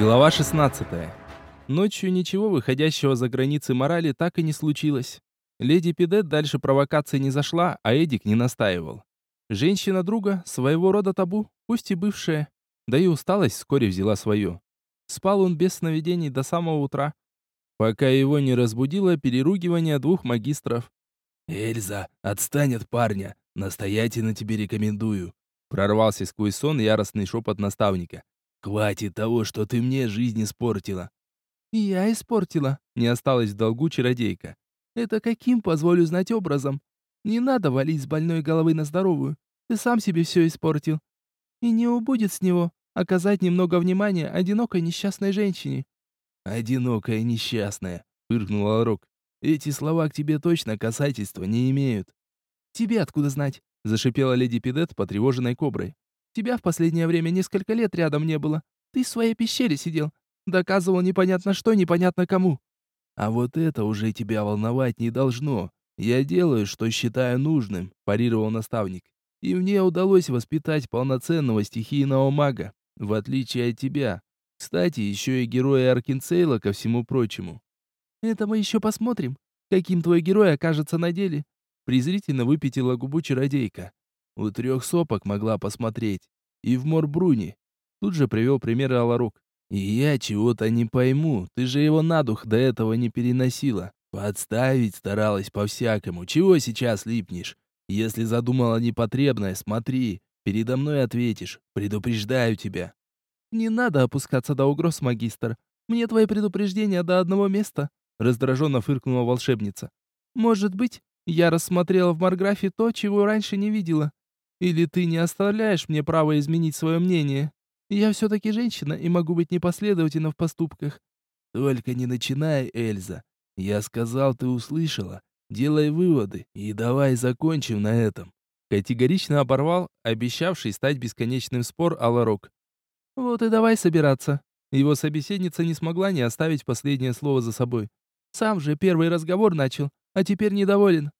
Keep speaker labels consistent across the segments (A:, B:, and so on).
A: Глава 16. Ночью ничего выходящего за границы морали так и не случилось. Леди Пидет дальше провокации не зашла, а Эдик не настаивал. Женщина друга, своего рода табу, пусть и бывшая, да и усталость вскоре взяла свое. Спал он без сновидений до самого утра, пока его не разбудило переругивание двух магистров.
B: «Эльза, отстань от парня! Настоятельно тебе рекомендую!»
A: Прорвался сквозь сон яростный шепот наставника.
B: «Хватит того, что ты мне жизнь испортила!»
C: «И я испортила», — не осталась в долгу чародейка. «Это каким, позволю знать, образом? Не надо валить с больной головы на здоровую. Ты сам себе все испортил. И не убудет с него оказать немного внимания одинокой несчастной женщине».
B: «Одинокая несчастная!» — фыркнул Алрок. «Эти слова к тебе точно касательства не имеют».
C: «Тебе откуда знать?» — зашипела леди Пидет, потревоженной коброй. «Тебя в последнее время несколько лет рядом не было. Ты в своей пещере сидел. Доказывал непонятно что, непонятно кому».
B: «А вот это уже тебя волновать не должно. Я делаю, что считаю нужным», — парировал наставник. «И мне удалось воспитать полноценного стихийного мага, в отличие от тебя. Кстати, еще и героя Аркинцейла ко всему прочему».
C: «Это мы еще посмотрим, каким твой герой окажется на деле».
B: Презрительно выпятила губу чародейка. У 3 сопок могла посмотреть. И в Морбруне. Тут же привел примеры Аларок. И я чего-то не пойму. Ты же его на дух до этого не переносила. Подставить старалась по-всякому. Чего сейчас липнешь? Если задумала непотребное, смотри. Передо мной ответишь. Предупреждаю тебя.
C: «Не надо опускаться до угроз, магистр. Мне твои предупреждения до одного места», — раздраженно фыркнула волшебница. «Может быть, я рассмотрела в Марграфе то, чего раньше не видела. Или ты не оставляешь мне права изменить свое мнение? Я все-таки женщина и могу быть непоследовательна в поступках».
B: Только не начинай, Эльза. Я сказал, ты услышала. Делай выводы и давай закончим на этом.
A: Категорично оборвал обещавший стать бесконечным спор Аларок.
C: «Вот и давай собираться». Его собеседница не смогла не оставить последнее слово за собой. «Сам же первый разговор начал, а теперь недоволен».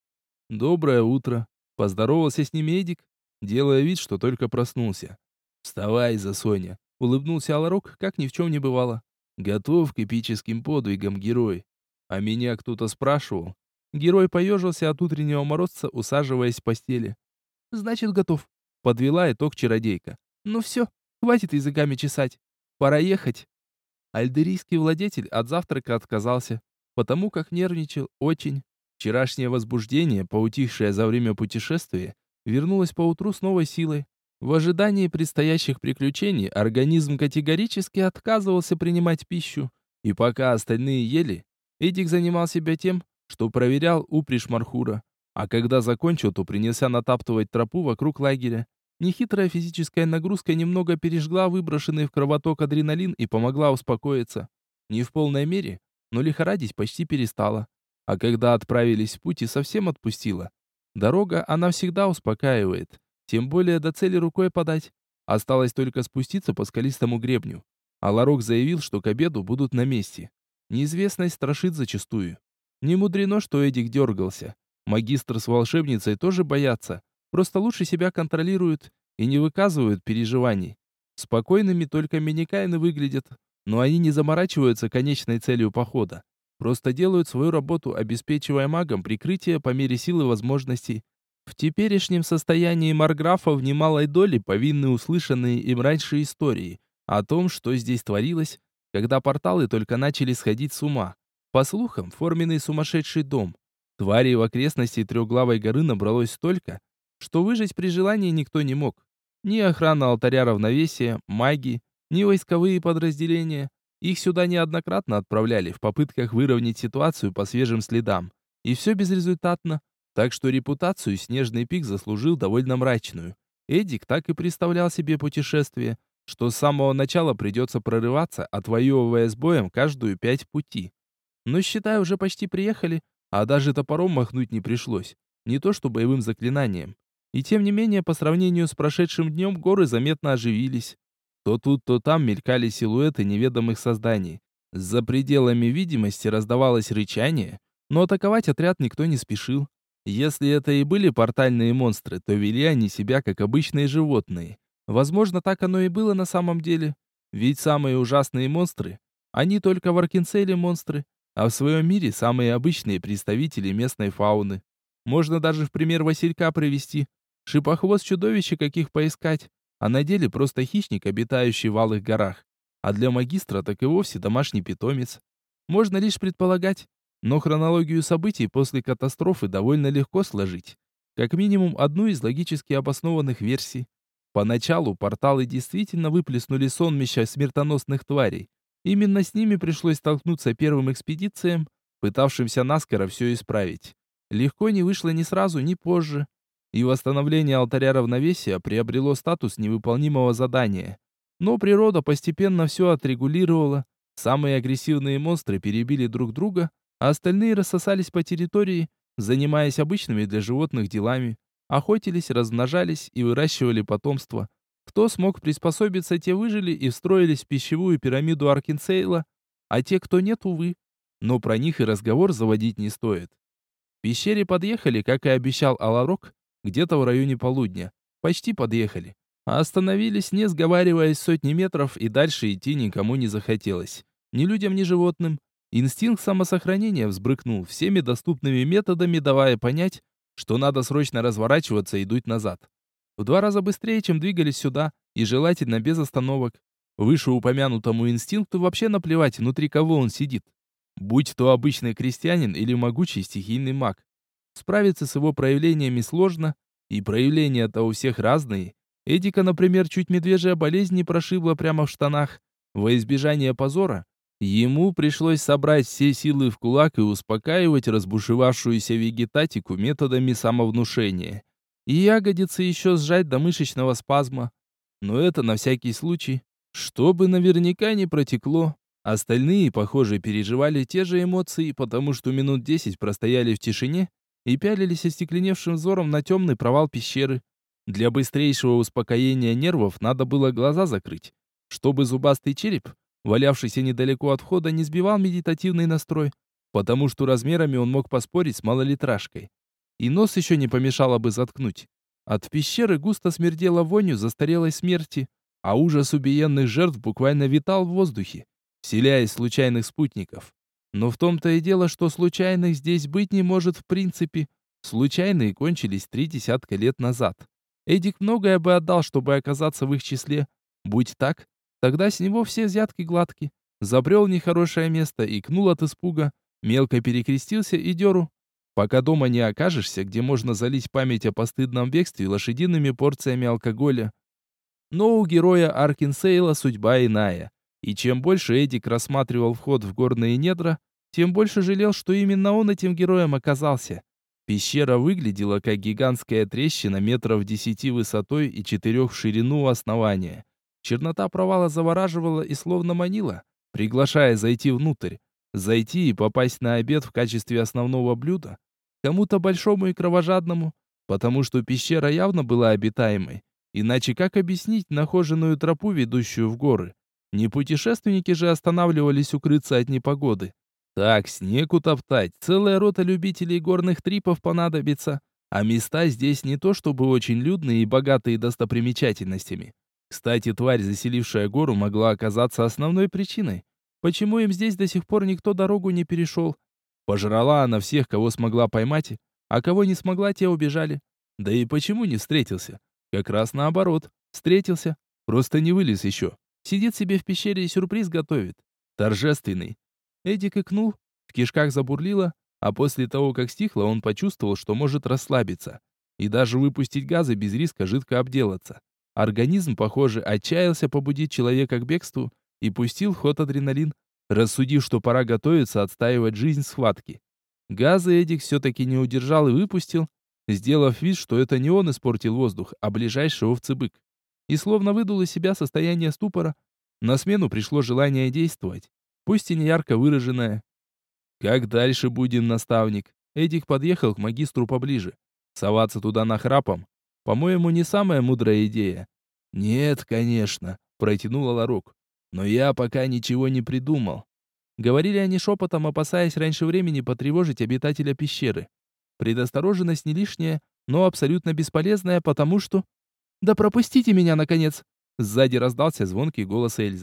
A: «Доброе утро», — поздоровался с ними Эдик, делая вид, что только проснулся.
B: «Вставай, Засоня»,
A: — улыбнулся Аларок, как ни в чем не бывало.
B: «Готов к эпическим подвигам, герой».
A: А меня кто-то спрашивал. Герой поежился от утреннего морозца, усаживаясь в постели.
C: «Значит, готов»,
A: — подвела итог чародейка.
C: «Ну все, хватит языками чесать. Пора ехать».
A: Альдерийский владетель от завтрака отказался, потому как нервничал очень. Вчерашнее возбуждение, поутихшее за время путешествия, вернулось поутру с новой силой. В ожидании предстоящих приключений организм категорически отказывался принимать пищу, и пока остальные ели, Эдик занимал себя тем, что проверял упряжь Мархура, а когда закончил, то принялся натаптывать тропу вокруг лагеря. Нехитрая физическая нагрузка немного пережгла выброшенный в кровоток адреналин и помогла успокоиться. Не в полной мере, но лихорадить почти перестала. А когда отправились в путь и совсем отпустила. Дорога, она всегда успокаивает. Тем более до цели рукой подать. Осталось только спуститься по скалистому гребню. А Ларок заявил, что к обеду будут на месте. Неизвестность страшит зачастую. Не мудрено, что Эдик дергался. Магистр с волшебницей тоже боятся. Просто лучше себя контролируют и не выказывают переживаний. Спокойными только миникайны выглядят, но они не заморачиваются конечной целью похода. Просто делают свою работу, обеспечивая магам прикрытие по мере сил и возможностей. В теперешнем состоянии марграфа в немалой доле повинны услышанные им раньше истории о том, что здесь творилось, когда порталы только начали сходить с ума. По слухам, форменный сумасшедший дом. Тварей в окрестности Трехглавой горы набралось столько, что выжить при желании никто не мог. Ни охрана алтаря равновесия, маги, ни войсковые подразделения. Их сюда неоднократно отправляли в попытках выровнять ситуацию по свежим следам. И все безрезультатно. Так что репутацию Снежный пик заслужил довольно мрачную. Эдик так и представлял себе путешествие, что с самого начала придется прорываться, отвоевывая с боем каждую 5 пути. Но, считай, уже почти приехали, а даже топором махнуть не пришлось. Не то что боевым заклинанием. И тем не менее, по сравнению с прошедшим днем, горы заметно оживились. То тут, то там мелькали силуэты неведомых созданий. За пределами видимости раздавалось рычание, но атаковать отряд никто не спешил. Если это и были портальные монстры, то вели они себя как обычные животные. Возможно, так оно и было на самом деле. Ведь самые ужасные монстры, они только в Аркенселе монстры, а в своем мире самые обычные представители местной фауны. Можно даже в пример Василька привести. Шипохвост чудовище каких поискать, а на деле просто хищник, обитающий в Алых горах. А для магистра так и вовсе домашний питомец. Можно лишь предполагать, но хронологию событий после катастрофы довольно легко сложить. Как минимум одну из логически обоснованных версий. Поначалу порталы действительно выплеснули сонмища смертоносных тварей. Именно с ними пришлось столкнуться первым экспедициям, пытавшимся наскоро все исправить. Легко не вышло ни сразу, ни позже. И восстановление алтаря равновесия приобрело статус невыполнимого задания. Но природа постепенно все отрегулировала. Самые агрессивные монстры перебили друг друга, а остальные рассосались по территории, занимаясь обычными для животных делами. Охотились, размножались и выращивали потомство. Кто смог приспособиться, те выжили и встроились в пищевую пирамиду Аркенсейла, а те, кто нет, увы. Но про них и разговор заводить не стоит. В пещере подъехали, как и обещал Аларок, где-то в районе полудня. Почти подъехали. А остановились, не сговариваясь, сотни метров, и дальше идти никому не захотелось. Ни людям, ни животным. Инстинкт самосохранения взбрыкнул всеми доступными методами, давая понять, что надо срочно разворачиваться и дуть назад. В 2 раза быстрее, чем двигались сюда, и желательно без остановок. Вышеупомянутому инстинкту вообще наплевать, внутри кого он сидит. Будь то обычный крестьянин или могучий стихийный маг. Справиться с его проявлениями сложно, и проявления-то у всех разные. Эдика, например, чуть медвежья болезнь не прошибла прямо в штанах. Во избежание позора, ему пришлось собрать все силы в кулак и успокаивать разбушевавшуюся вегетатику методами самовнушения. И ягодицы еще сжать до мышечного спазма. Но это на всякий случай, чтобы наверняка не протекло. Остальные, похоже, переживали те же эмоции, потому что минут 10 простояли в тишине и пялились остекленевшим взором на темный провал пещеры. Для быстрейшего успокоения нервов надо было глаза закрыть, чтобы зубастый череп, валявшийся недалеко от входа, не сбивал медитативный настрой, потому что размерами он мог поспорить с малолитражкой. И нос еще не помешало бы заткнуть. От пещеры густо смердело вонью застарелой смерти, а ужас убиенных жертв буквально витал в воздухе, вселяясь в случайных спутников. Но в том-то и дело, что случайных здесь быть не может в принципе. Случайные кончились 3 десятка лет назад. Эдик многое бы отдал, чтобы оказаться в их числе. Будь так, тогда с него все взятки гладки. Забрел в нехорошее место, икнул от испуга, мелко перекрестился и дёру. Пока дома не окажешься, где можно залить память о постыдном бегстве лошадиными порциями алкоголя. Но у героя Аркенсейла судьба иная. И чем больше Эдик рассматривал вход в горные недра, тем больше жалел, что именно он этим героем оказался. Пещера выглядела как гигантская трещина метров 10 высотой и 4 в ширину у основания. Чернота провала завораживала и словно манила, приглашая зайти внутрь. Зайти и попасть на обед в качестве основного блюда. Кому-то большому и кровожадному, потому что пещера явно была обитаемой. Иначе как объяснить нахоженную тропу, ведущую в горы? Не путешественники же останавливались укрыться от непогоды. Так, снег утоптать, целая рота любителей горных трипов понадобится. А места здесь не то чтобы очень людные и богатые достопримечательностями. Кстати, тварь, заселившая гору, могла оказаться основной причиной, почему им здесь до сих пор никто дорогу не перешел. Пожрала она всех, кого смогла поймать, а кого не смогла, те убежали. Да и почему не встретился? Как раз наоборот, встретился, просто не вылез еще. Сидит себе в пещере и сюрприз готовит. Торжественный. Эдик икнул, в кишках забурлило, а после того, как стихло, он почувствовал, что может расслабиться. И даже выпустить газы без риска жидко обделаться. Организм, похоже, отчаялся побудить человека к бегству и пустил в ход адреналин, рассудив, что пора готовиться отстаивать жизнь в схватке. Газы Эдик все-таки не удержал и выпустил, сделав вид, что это не он испортил воздух, а ближайший овцебык. И словно выдул из себя состояние ступора, на смену пришло желание действовать, пусть и не ярко выраженное. «Как дальше будем, наставник?» Эдик подъехал к магистру поближе. Соваться туда нахрапом, по-моему, не самая мудрая идея. «Нет, конечно», — протянул Аларок. «Но я пока ничего не придумал». Говорили они шепотом, опасаясь раньше времени потревожить обитателя пещеры. Предосторожность не лишняя, но абсолютно бесполезная, потому что... «Да пропустите меня, наконец!» Сзади раздался звонкий голос Эльзы.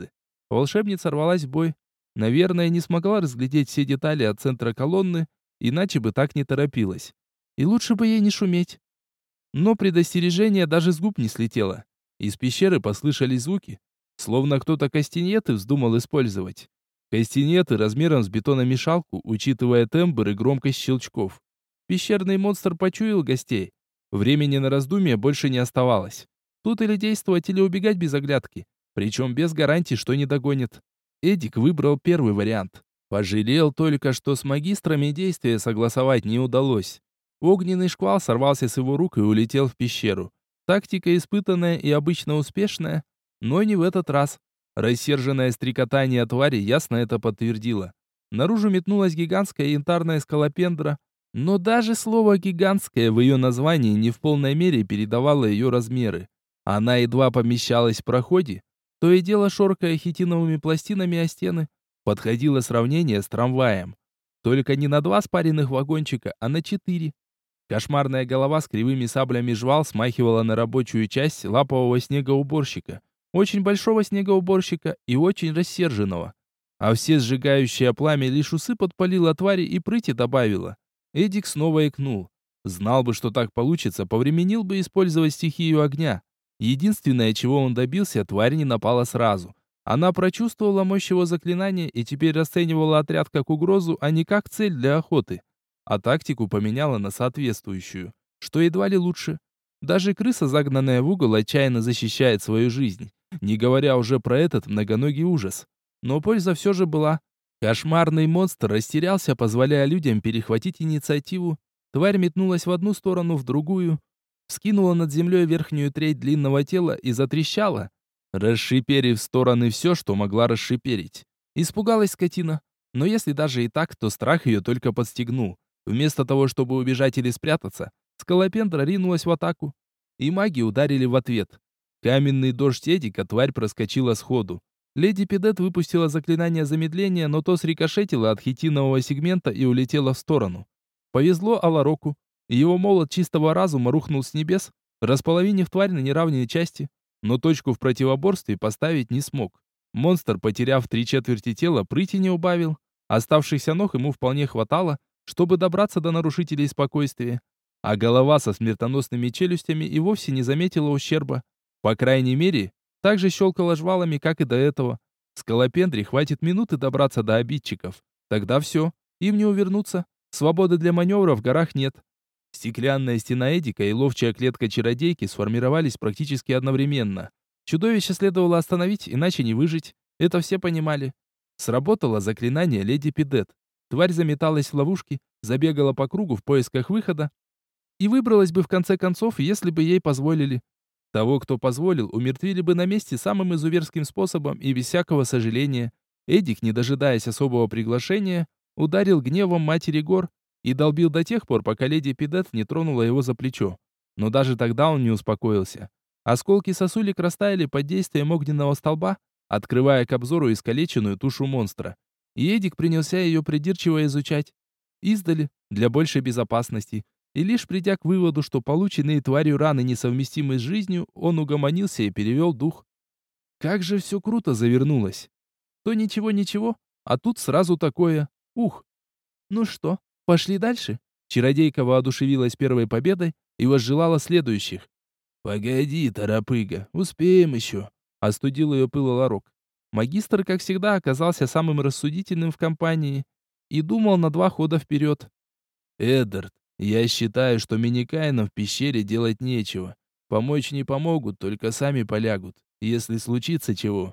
A: Волшебница рвалась в бой. Наверное, не смогла разглядеть все детали от центра колонны, иначе бы так не торопилась. И лучше бы ей не шуметь. Но предостережение даже с губ не слетело. Из пещеры послышались звуки, словно кто-то кастинеты вздумал использовать. Кастинеты размером с бетономешалку, учитывая тембр и громкость щелчков. Пещерный монстр почуял гостей. Времени на раздумье больше не оставалось. Тут или действовать, или убегать без оглядки. Причем без гарантии, что не догонит. Эдик выбрал первый вариант. Пожалел только, что с магистрами действия согласовать не удалось. Огненный шквал сорвался с его рук и улетел в пещеру. Тактика испытанная и обычно успешная, но не в этот раз. Рассерженное стрекотание твари ясно это подтвердило. Наружу метнулась гигантская янтарная скалопендра, но даже слово «гигантское» в ее названии не в полной мере передавало ее размеры. Она едва помещалась в проходе, то и дело шоркая хитиновыми пластинами о стены. Подходило сравнение с трамваем. Только не на 2 спаренных вагончика, а на 4. Кошмарная голова с кривыми саблями жвал смахивала на рабочую часть лапового снегоуборщика. Очень большого снегоуборщика и очень рассерженного. А все сжигающее пламя лишь усы подпалило твари и прыти добавило. Эдик снова икнул. Знал бы, что так получится, повременил бы использовать стихию огня. Единственное, чего он добился, тварь не напала сразу. Она прочувствовала мощь его заклинания и теперь расценивала отряд как угрозу, а не как цель для охоты. А тактику поменяла на соответствующую, что едва ли лучше. Даже крыса, загнанная в угол, отчаянно защищает свою жизнь, не говоря уже про этот многоногий ужас. Но польза все же была. Кошмарный монстр растерялся, позволяя людям перехватить инициативу. Тварь метнулась в одну сторону, в другую, вскинула над землей верхнюю треть длинного тела и затрещала, расшиперив в стороны все, что могла расшиперить. Испугалась скотина. Но если даже и так, то страх ее только подстегнул. Вместо того, чтобы убежать или спрятаться, скалопендра ринулась в атаку. И маги ударили в ответ. Каменный дождь Эдика тварь проскочила сходу. Леди Педет выпустила заклинание замедления, но то срикошетило от хитинового сегмента и улетело в сторону. Повезло Алароку. Его молот чистого разума рухнул с небес, располовинив тварь на неравные части, но точку в противоборстве поставить не смог. Монстр, потеряв 3/4 тела, прыти не убавил. Оставшихся ног ему вполне хватало, чтобы добраться до нарушителей спокойствия. А голова со смертоносными челюстями и вовсе не заметила ущерба. По крайней мере, так же щелкала жвалами, как и до этого. Скалопендре хватит минуты добраться до обидчиков. Тогда все, им не увернуться. Свободы для маневра в горах нет. Стеклянная стена Эдика и ловчая клетка чародейки сформировались практически одновременно. Чудовище следовало остановить, иначе не выжить. Это все понимали. Сработало заклинание леди Педет. Тварь заметалась в ловушке, забегала по кругу в поисках выхода и выбралась бы в конце концов, если бы ей позволили. Того, кто позволил, умертвили бы на месте самым изуверским способом и без всякого сожаления. Эдик, не дожидаясь особого приглашения, ударил гневом матери гор и долбил до тех пор, пока леди Педет не тронула его за плечо. Но даже тогда он не успокоился. Осколки сосулек растаяли под действием огненного столба, открывая к обзору искалеченную тушу монстра. И Эдик принялся ее придирчиво изучать. Издали, для большей безопасности. И лишь придя к выводу, что полученные тварью раны несовместимы с жизнью, он угомонился и перевел дух. Как же все круто завернулось. То ничего-ничего, а тут сразу такое. Ух! Ну что, пошли дальше? Чародейка воодушевилась первой победой и возжелала следующих. «Погоди, торопыга, успеем еще», — остудил ее пыл Аларок. Магистр, как всегда, оказался самым рассудительным в компании и думал на 2 хода вперед. «Эддард, я считаю, что миникаинам в пещере делать нечего. Помочь не помогут, только сами полягут, если случится чего».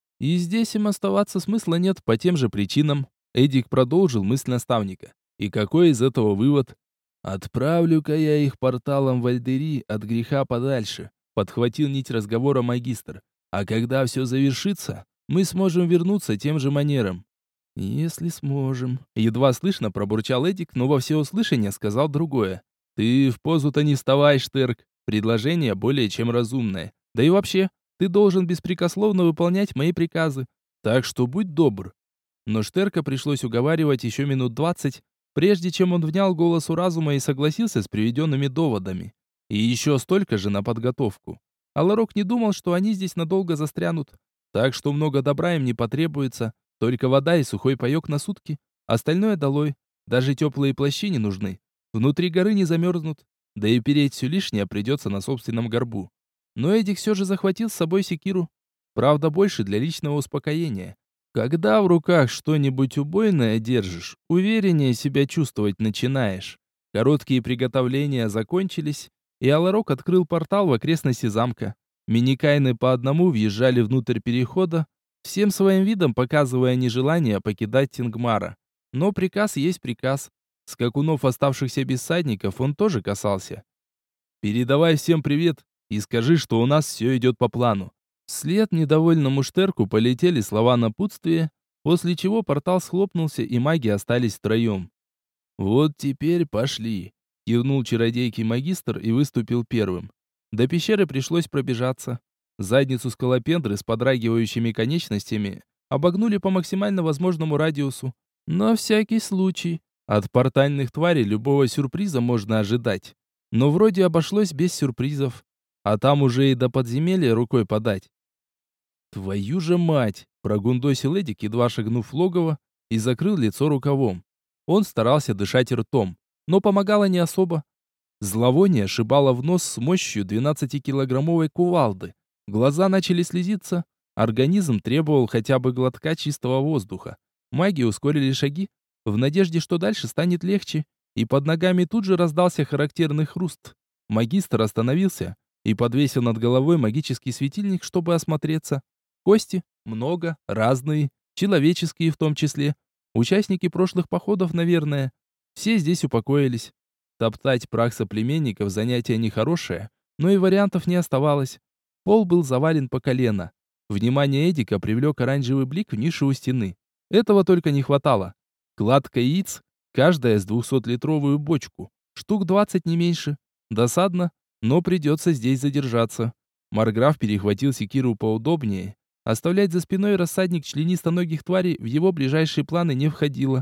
A: И здесь им оставаться смысла нет по тем же причинам. Эдик продолжил мысль наставника. И какой из этого вывод? «Отправлю-ка я их порталом в Альдери от греха подальше», подхватил нить разговора магистр. «А когда все завершится, мы сможем вернуться тем же манером». «Если сможем», едва слышно пробурчал Эдик, но во всеуслышание сказал другое. «Ты в позу-то не вставай, Штерк. Предложение более чем разумное. Да и вообще, ты должен беспрекословно выполнять мои приказы. Так что будь добр». Но Штерка пришлось уговаривать еще минут 20, прежде чем он внял голосу разума и согласился с приведенными доводами. И еще столько же на подготовку. Аларок не думал, что они здесь надолго застрянут. Так что много добра им не потребуется, только вода и сухой паёк на сутки. Остальное долой. Даже теплые плащи не нужны. Внутри горы не замерзнут. Да и переть все лишнее придется на собственном горбу. Но Эдик все же захватил с собой секиру. Правда, больше для личного успокоения. Когда в руках что-нибудь убойное держишь, увереннее себя чувствовать начинаешь. Короткие приготовления закончились, и Аларок открыл портал в окрестности замка. Миникайны по одному въезжали внутрь перехода, всем своим видом показывая нежелание покидать Тингмара. Но приказ есть приказ. Скакунов, оставшихся без всадников, он тоже касался. «Передавай всем привет и скажи, что у нас все идет по плану». Вслед недовольному Штерку полетели слова напутствия, после чего портал схлопнулся, и маги остались втроем. «Вот теперь пошли», — кивнул чародейский магистр и выступил первым. До пещеры пришлось пробежаться. Задницу скалопендры с подрагивающими конечностями обогнули по максимально возможному радиусу. На всякий случай. От портальных тварей любого сюрприза можно ожидать. Но вроде обошлось без сюрпризов. А там уже и до подземелья рукой подать. «Твою же мать!» — прогундосил Эдик, едва шагнув в логово, и закрыл лицо рукавом. Он старался дышать ртом, но помогало не особо. Зловоние шибало в нос с мощью 12-килограммовой кувалды. Глаза начали слезиться. Организм требовал хотя бы глотка чистого воздуха. Маги ускорили шаги, в надежде, что дальше станет легче, и под ногами тут же раздался характерный хруст. Магистр остановился и подвесил над головой магический светильник, чтобы осмотреться. Кости много, разные, человеческие в том числе. Участники прошлых походов, наверное. Все здесь упокоились. Топтать прах соплеменников занятие нехорошее, но и вариантов не оставалось. Пол был завален по колено. Внимание Эдика привлек оранжевый блик в нише у стены. Этого только не хватало. Кладка яиц, каждая с 200-литровую бочку. Штук 20 не меньше. Досадно, но придется здесь задержаться. Марграф перехватил секиру поудобнее. Оставлять за спиной рассадник членистоногих тварей в его ближайшие планы не входило.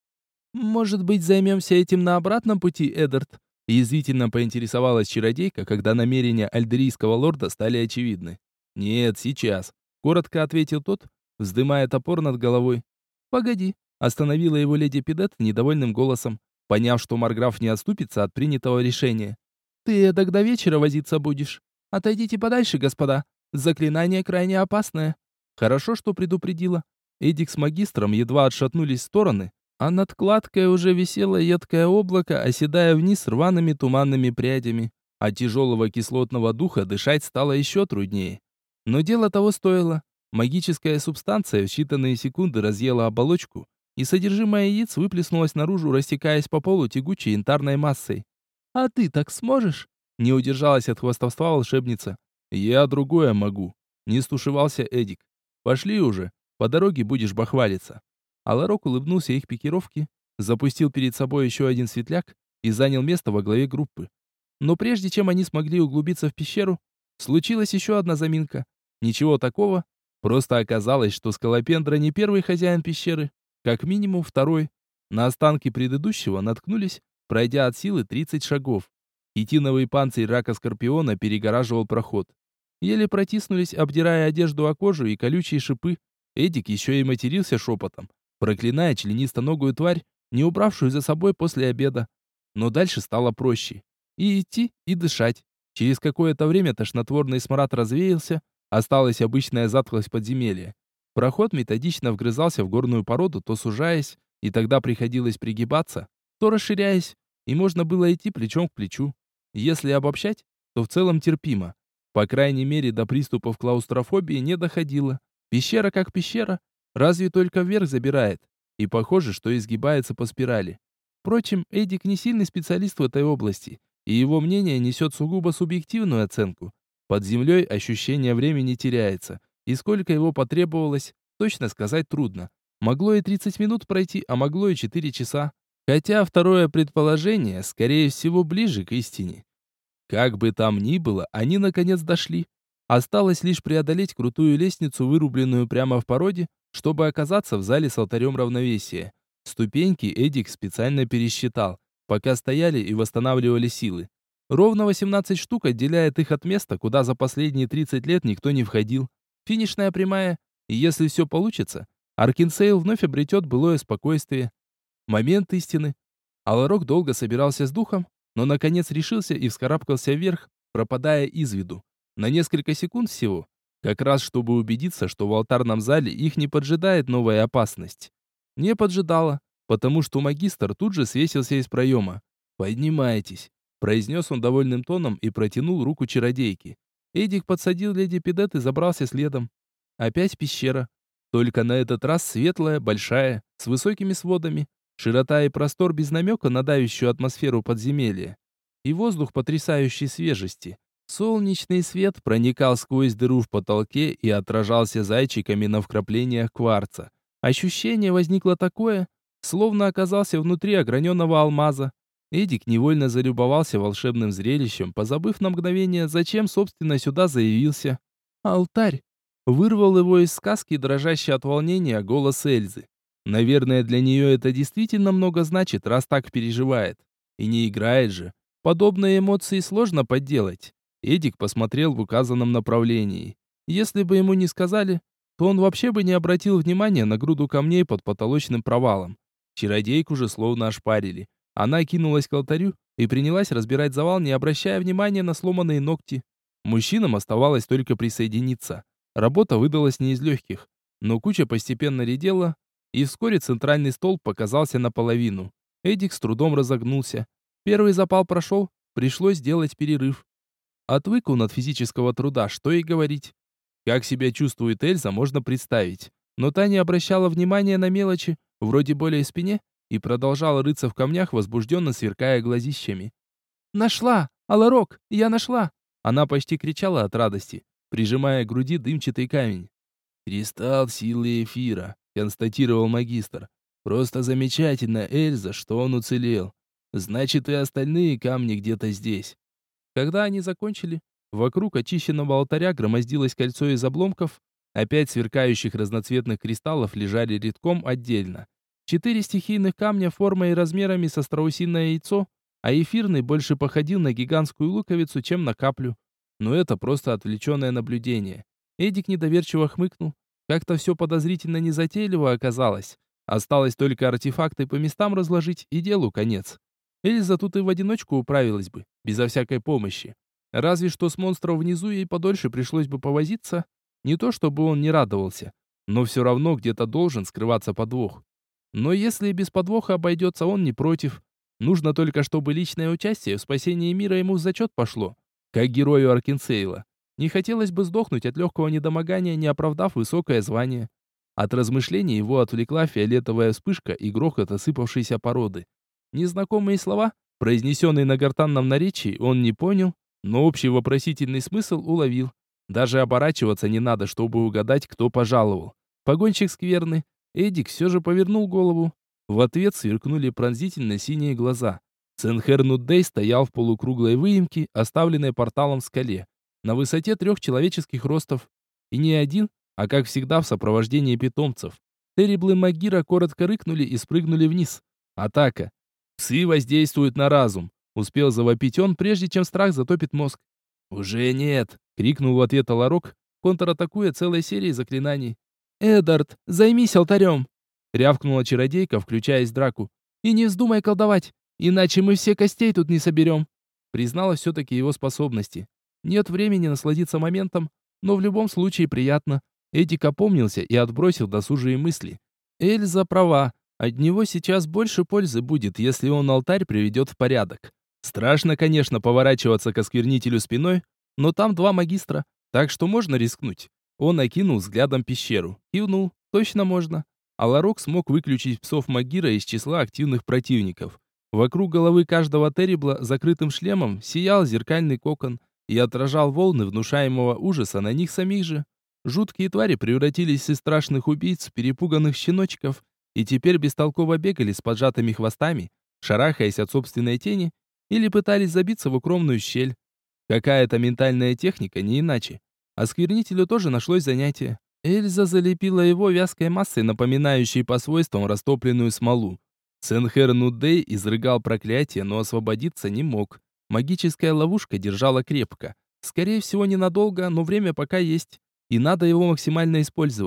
A: «Может быть, займемся этим на обратном пути, Эдард?» Язвительно поинтересовалась чародейка, когда намерения альдерийского лорда стали очевидны. «Нет, сейчас», — коротко ответил тот, вздымая топор над головой. «Погоди», — остановила его леди Педет недовольным голосом, поняв, что Марграф не отступится от принятого решения. «Ты эдак до вечера возиться будешь. Отойдите подальше, господа. Заклинание крайне опасное». Хорошо, что предупредила. Эдик с магистром едва отшатнулись в стороны, а над кладкой уже висело едкое облако, оседая вниз рваными туманными прядями. От тяжелого кислотного духа дышать стало еще труднее. Но дело того стоило. Магическая субстанция в считанные секунды разъела оболочку, и содержимое яиц выплеснулось наружу, растекаясь по полу тягучей янтарной массой. «А ты так сможешь?» Не удержалась от хвастовства волшебница. «Я другое могу», — не стушевался Эдик. «Пошли уже, по дороге будешь бахвалиться». Аларок улыбнулся их пикировке, запустил перед собой еще один светляк и занял место во главе группы. Но прежде чем они смогли углубиться в пещеру, случилась еще одна заминка. Ничего такого, просто оказалось, что Скалопендра не первый хозяин пещеры, как минимум второй. На останки предыдущего наткнулись, пройдя от силы 30 шагов. Хитиновый панцирь рака-скорпиона перегораживал проход. Еле протиснулись, обдирая одежду о кожу и колючие шипы. Эдик еще и матерился шепотом, проклиная членистоногую тварь, не убравшую за собой после обеда. Но дальше стало проще. И идти, и дышать. Через какое-то время тошнотворный смрад развеялся, осталась обычная затхлость подземелья. Проход методично вгрызался в горную породу, то сужаясь, и тогда приходилось пригибаться, то расширяясь, и можно было идти плечом к плечу. Если обобщать, то в целом терпимо. По крайней мере, до приступов клаустрофобии не доходило. Пещера как пещера, разве только вверх забирает. И похоже, что изгибается по спирали. Впрочем, Эдик не сильный специалист в этой области, и его мнение несет сугубо субъективную оценку. Под землей ощущение времени теряется, и сколько его потребовалось, точно сказать трудно. Могло и 30 минут пройти, а могло и 4 часа. Хотя второе предположение, скорее всего, ближе к истине. Как бы там ни было, они наконец дошли. Осталось лишь преодолеть крутую лестницу, вырубленную прямо в породе, чтобы оказаться в зале с алтарем равновесия. Ступеньки Эдик специально пересчитал, пока стояли и восстанавливали силы. Ровно 18 штук отделяет их от места, куда за последние 30 лет никто не входил. Финишная прямая, И если все получится, Аркинсейл вновь обретет былое спокойствие. Момент истины. Аларок долго собирался с духом, но наконец решился и вскарабкался вверх, пропадая из виду. На несколько секунд всего, как раз чтобы убедиться, что в алтарном зале их не поджидает новая опасность. Не поджидала, потому что магистр тут же свесился из проема. «Поднимайтесь», — произнес он довольным тоном и протянул руку чародейке. Эдик подсадил леди Пидет и забрался следом. Опять пещера. Только на этот раз светлая, большая, с высокими сводами. Широта и простор без намека на давящую атмосферу подземелья. И воздух потрясающей свежести. Солнечный свет проникал сквозь дыру в потолке и отражался зайчиками на вкраплениях кварца. Ощущение возникло такое, словно оказался внутри ограненного алмаза. Эдик невольно залюбовался волшебным зрелищем, позабыв на мгновение, зачем, собственно, сюда заявился. «Алтарь!» Вырвал его из сказки, дрожащий от волнения, голос Эльзы. Наверное, для нее это действительно много значит, раз так переживает. И не играет же. Подобные эмоции сложно подделать. Эдик посмотрел в указанном направлении. Если бы ему не сказали, то он вообще бы не обратил внимания на груду камней под потолочным провалом. Чародейку же словно ошпарили. Она кинулась к алтарю и принялась разбирать завал, не обращая внимания на сломанные ногти. Мужчинам оставалось только присоединиться. Работа выдалась не из легких, но куча постепенно редела, и вскоре центральный столб показался наполовину. Эдик с трудом разогнулся. Первый запал прошел, пришлось сделать перерыв. Отвык он от физического труда, что и говорить. Как себя чувствует Эльза, можно представить. Но та не обращала внимания на мелочи, вроде боли в спине, и продолжала рыться в камнях, возбужденно сверкая глазищами. «Нашла! Аларок! Я нашла!» Она почти кричала от радости, прижимая к груди дымчатый камень. «Кристалл силы эфира», — констатировал магистр. «Просто замечательно, Эльза, что он уцелел. Значит, и остальные камни где-то здесь». Когда они закончили, вокруг очищенного алтаря громоздилось кольцо из обломков, а 5 сверкающих разноцветных кристаллов лежали редком отдельно. 4 стихийных камня формой и размерами со страусиное яйцо, а эфирный больше походил на гигантскую луковицу, чем на каплю. Но это просто отвлеченное наблюдение. Эдик недоверчиво хмыкнул. Как-то все подозрительно незатейливо оказалось. Осталось только артефакты по местам разложить, и делу конец. Эльза тут и в одиночку управилась бы, безо всякой помощи. Разве что с монстром внизу ей подольше пришлось бы повозиться. Не то чтобы он не радовался, но все равно где-то должен скрываться подвох. Но если и без подвоха обойдется, он не против. Нужно только, чтобы личное участие в спасении мира ему в зачет пошло, как герою Аркинсейла. Не хотелось бы сдохнуть от легкого недомогания, не оправдав высокое звание. От размышлений его отвлекла фиолетовая вспышка и грохот осыпавшейся породы. Незнакомые слова, произнесенные на гортанном наречии, он не понял, но общий вопросительный смысл уловил. Даже оборачиваться не надо, чтобы угадать, кто пожаловал. Погонщик скверный. Эдик все же повернул голову. В ответ сверкнули пронзительно синие глаза. Ценхер Нуддей стоял в полукруглой выемке, оставленной порталом в скале, на высоте 3 человеческих ростов. И не один, а как всегда в сопровождении питомцев. Терриблы Магира коротко рыкнули и спрыгнули вниз. Атака. Псы воздействуют на разум. Успел завопить он, прежде чем страх затопит мозг. «Уже нет!» — крикнул в ответ Аларок, контратакуя целой серией заклинаний. «Эдард, займись алтарем!» — рявкнула чародейка, включаясь в драку. «И не вздумай колдовать, иначе мы все костей тут не соберем!» Признала все-таки его способности. Нет времени насладиться моментом, но в любом случае приятно. Эдик опомнился и отбросил досужие мысли. Эльза права. От него сейчас больше пользы будет, если он алтарь приведет в порядок. Страшно, конечно, поворачиваться к осквернителю спиной, но там 2 магистра, так что можно рискнуть. Он окинул взглядом пещеру. Кивнул. Точно можно. Аларок смог выключить псов Магира из числа активных противников. Вокруг головы каждого террибла закрытым шлемом сиял зеркальный кокон и отражал волны внушаемого ужаса на них самих же. Жуткие твари превратились из страшных убийц в перепуганных щеночков и теперь бестолково бегали с поджатыми хвостами, шарахаясь от собственной тени, или пытались забиться в укромную щель. Какая-то ментальная техника, не иначе. Осквернителю тоже нашлось занятие. Эльза залепила его вязкой массой, напоминающей по свойствам растопленную смолу. Ценхер Нуддей изрыгал проклятие, но освободиться не мог. Магическая ловушка держала крепко. Скорее всего, ненадолго, но время пока есть, и надо его максимально использовать.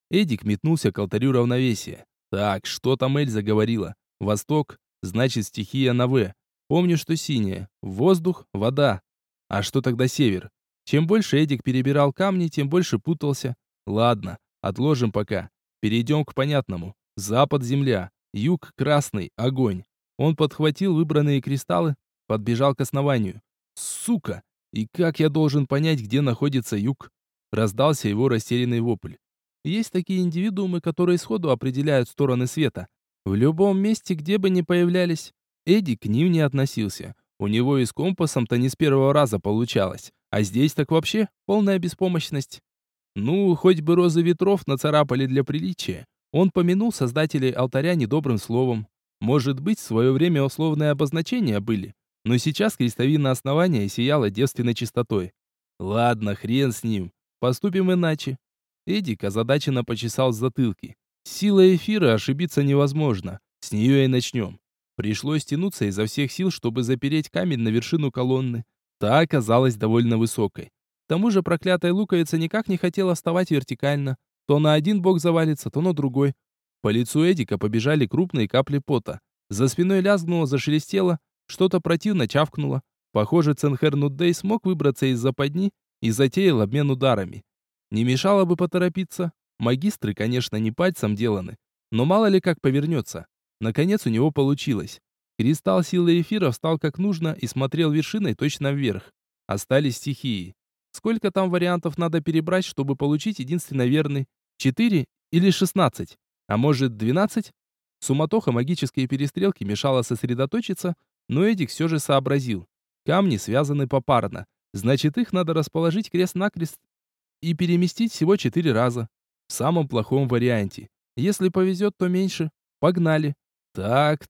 A: Эдик метнулся к алтарю равновесия. Так, что там Эльза говорила? Восток, значит стихия на В. Помню, что синяя. Воздух, вода. А что тогда север? Чем больше Эдик перебирал камни, тем больше путался. Ладно, отложим пока. Перейдем к понятному. Запад — земля, юг — красный, огонь. Он подхватил выбранные кристаллы, подбежал к основанию. Сука! И как я должен понять, где находится юг? Раздался его растерянный вопль. Есть такие индивидуумы, которые сходу определяют стороны света. В любом месте, где бы ни появлялись. Эдик к ним не относился. У него и с компасом-то не с первого раза получалось. А здесь так вообще полная беспомощность. Ну, хоть бы розы ветров нацарапали для приличия. Он помянул создателей алтаря недобрым словом. Может быть, в свое время условные обозначения были. Но сейчас крестовина основания сияла девственной чистотой. Ладно, хрен с ним. Поступим иначе. Эдик озадаченно почесал затылки. Сила эфира ошибиться невозможно. С нее и начнем. Пришлось тянуться изо всех сил, чтобы запереть камень на вершину колонны. Та оказалась довольно высокой. К тому же проклятая луковица никак не хотела вставать вертикально. То на один бок завалится, то на другой. По лицу Эдика побежали крупные капли пота. За спиной лязгнуло, зашелестело, что-то противно чавкнуло. Похоже, Ценхер Нуддей смог выбраться из западни и затеял обмен ударами. Не мешало бы поторопиться. Магистры, конечно, не пальцем деланы, но мало ли как повернется. Наконец у него получилось. Кристалл силы эфира встал как нужно и смотрел вершиной точно вверх. Остались стихии. Сколько там вариантов надо перебрать, чтобы получить единственно верный? 4 или 16? А может 12? Суматоха магические перестрелки мешала сосредоточиться, но Эдик все же сообразил. Камни связаны попарно. Значит, их надо расположить крест-накрест и переместить всего 4 раза. В самом плохом варианте. Если повезет, то меньше. Погнали. Так.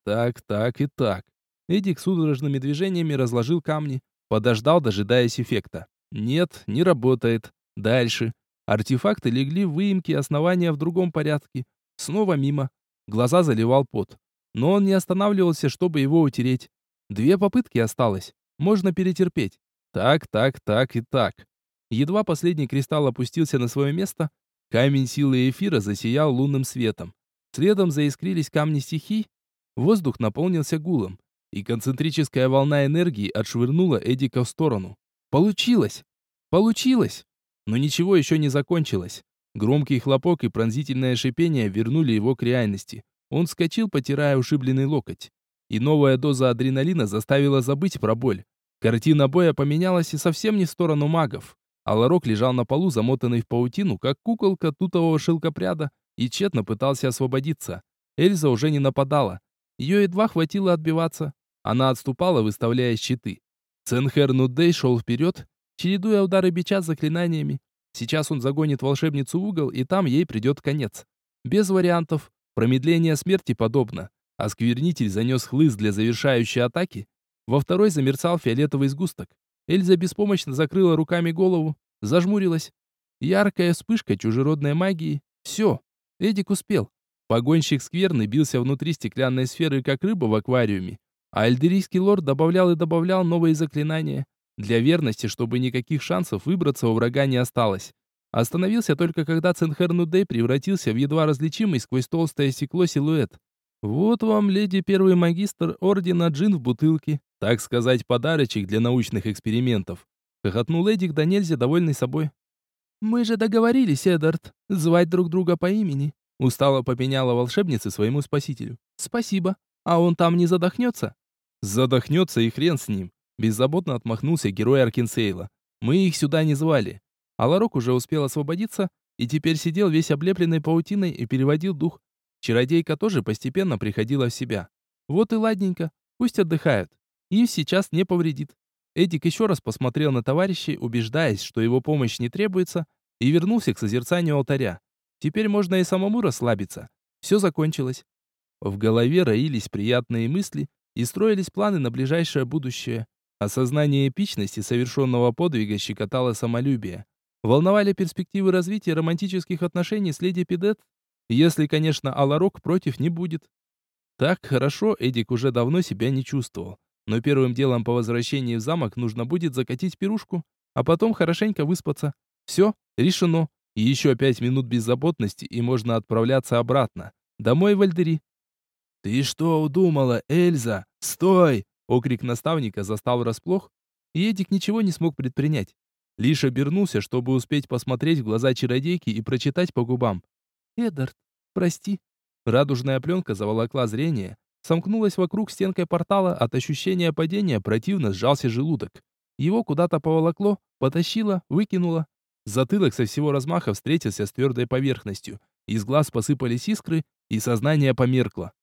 A: Эдик судорожными движениями разложил камни. Подождал, дожидаясь эффекта. Нет, не работает. Дальше. Артефакты легли в выемки основания в другом порядке. Снова мимо. Глаза заливал пот. Но он не останавливался, чтобы его утереть. 2 попытки осталось. Можно перетерпеть. Так. Едва последний кристалл опустился на свое место, камень силы эфира засиял лунным светом. Следом заискрились камни стихий, воздух наполнился гулом, и концентрическая волна энергии отшвырнула Эдика в сторону. Получилось! Получилось! Но ничего еще не закончилось. Громкий хлопок и пронзительное шипение вернули его к реальности. Он вскочил, потирая ушибленный локоть. И новая доза адреналина заставила забыть про боль. Картина боя поменялась и совсем не в сторону магов. Аларок лежал на полу, замотанный в паутину, как куколка тутового шелкопряда, и тщетно пытался освободиться. Эльза уже не нападала. Ее едва хватило отбиваться. Она отступала, выставляя щиты. Ценхер Нуддей шел вперед, чередуя удары бича с заклинаниями. Сейчас он загонит волшебницу в угол, и там ей придет конец. Без вариантов. Промедление смерти подобно. Осквернитель занес хлыст для завершающей атаки. Во второй замерцал фиолетовый сгусток. Эльза беспомощно закрыла руками голову, зажмурилась. Яркая вспышка чужеродной магии. Все. Эдик успел. Погонщик скверны бился внутри стеклянной сферы, как рыба в аквариуме. А альдерийский лорд добавлял и добавлял новые заклинания. Для верности, чтобы никаких шансов выбраться у врага не осталось. Остановился только когда Ценхер Нуддей превратился в едва различимый сквозь толстое стекло силуэт. Вот вам, леди первый магистр ордена джин в бутылке. Так сказать, подарочек для научных экспериментов. Хохотнул Эдик да нельзя, довольный собой. «Мы же договорились, Эдард, звать друг друга по имени», устало попеняла волшебница своему спасителю. «Спасибо. А он там не задохнется?» «Задохнется и хрен с ним», беззаботно отмахнулся герой Аркинсейла. «Мы их сюда не звали». Аларок уже успел освободиться и теперь сидел весь облепленный паутиной и переводил дух. Чародейка тоже постепенно приходила в себя. Вот и ладненько, пусть отдыхают. Им сейчас не повредит. Эдик еще раз посмотрел на товарищей, убеждаясь, что его помощь не требуется, и вернулся к созерцанию алтаря. Теперь можно и самому расслабиться. Все закончилось. В голове роились приятные мысли и строились планы на ближайшее будущее. Осознание эпичности совершенного подвига щекотало самолюбие. Волновали перспективы развития романтических отношений с леди Пидет, если, конечно, Аларок против не будет. Так хорошо Эдик уже давно себя не чувствовал. Но первым делом по возвращении в замок нужно будет закатить пирушку, а потом хорошенько выспаться. Все, решено. Еще 5 минут беззаботности, и можно отправляться обратно. Домой в Альдери.
B: «Ты что удумала, Эльза? Стой!»
A: Окрик наставника застал врасплох, и Эдик ничего не смог предпринять. Лишь обернулся, чтобы успеть посмотреть в глаза чародейки и прочитать по губам. «Эдард, прости». Радужная пленка заволокла зрение, сомкнулась вокруг стенкой портала, от ощущения падения противно сжался желудок. Его куда-то поволокло, потащило, выкинуло. Затылок со всего размаха встретился с твердой поверхностью. Из глаз посыпались искры, и сознание померкло.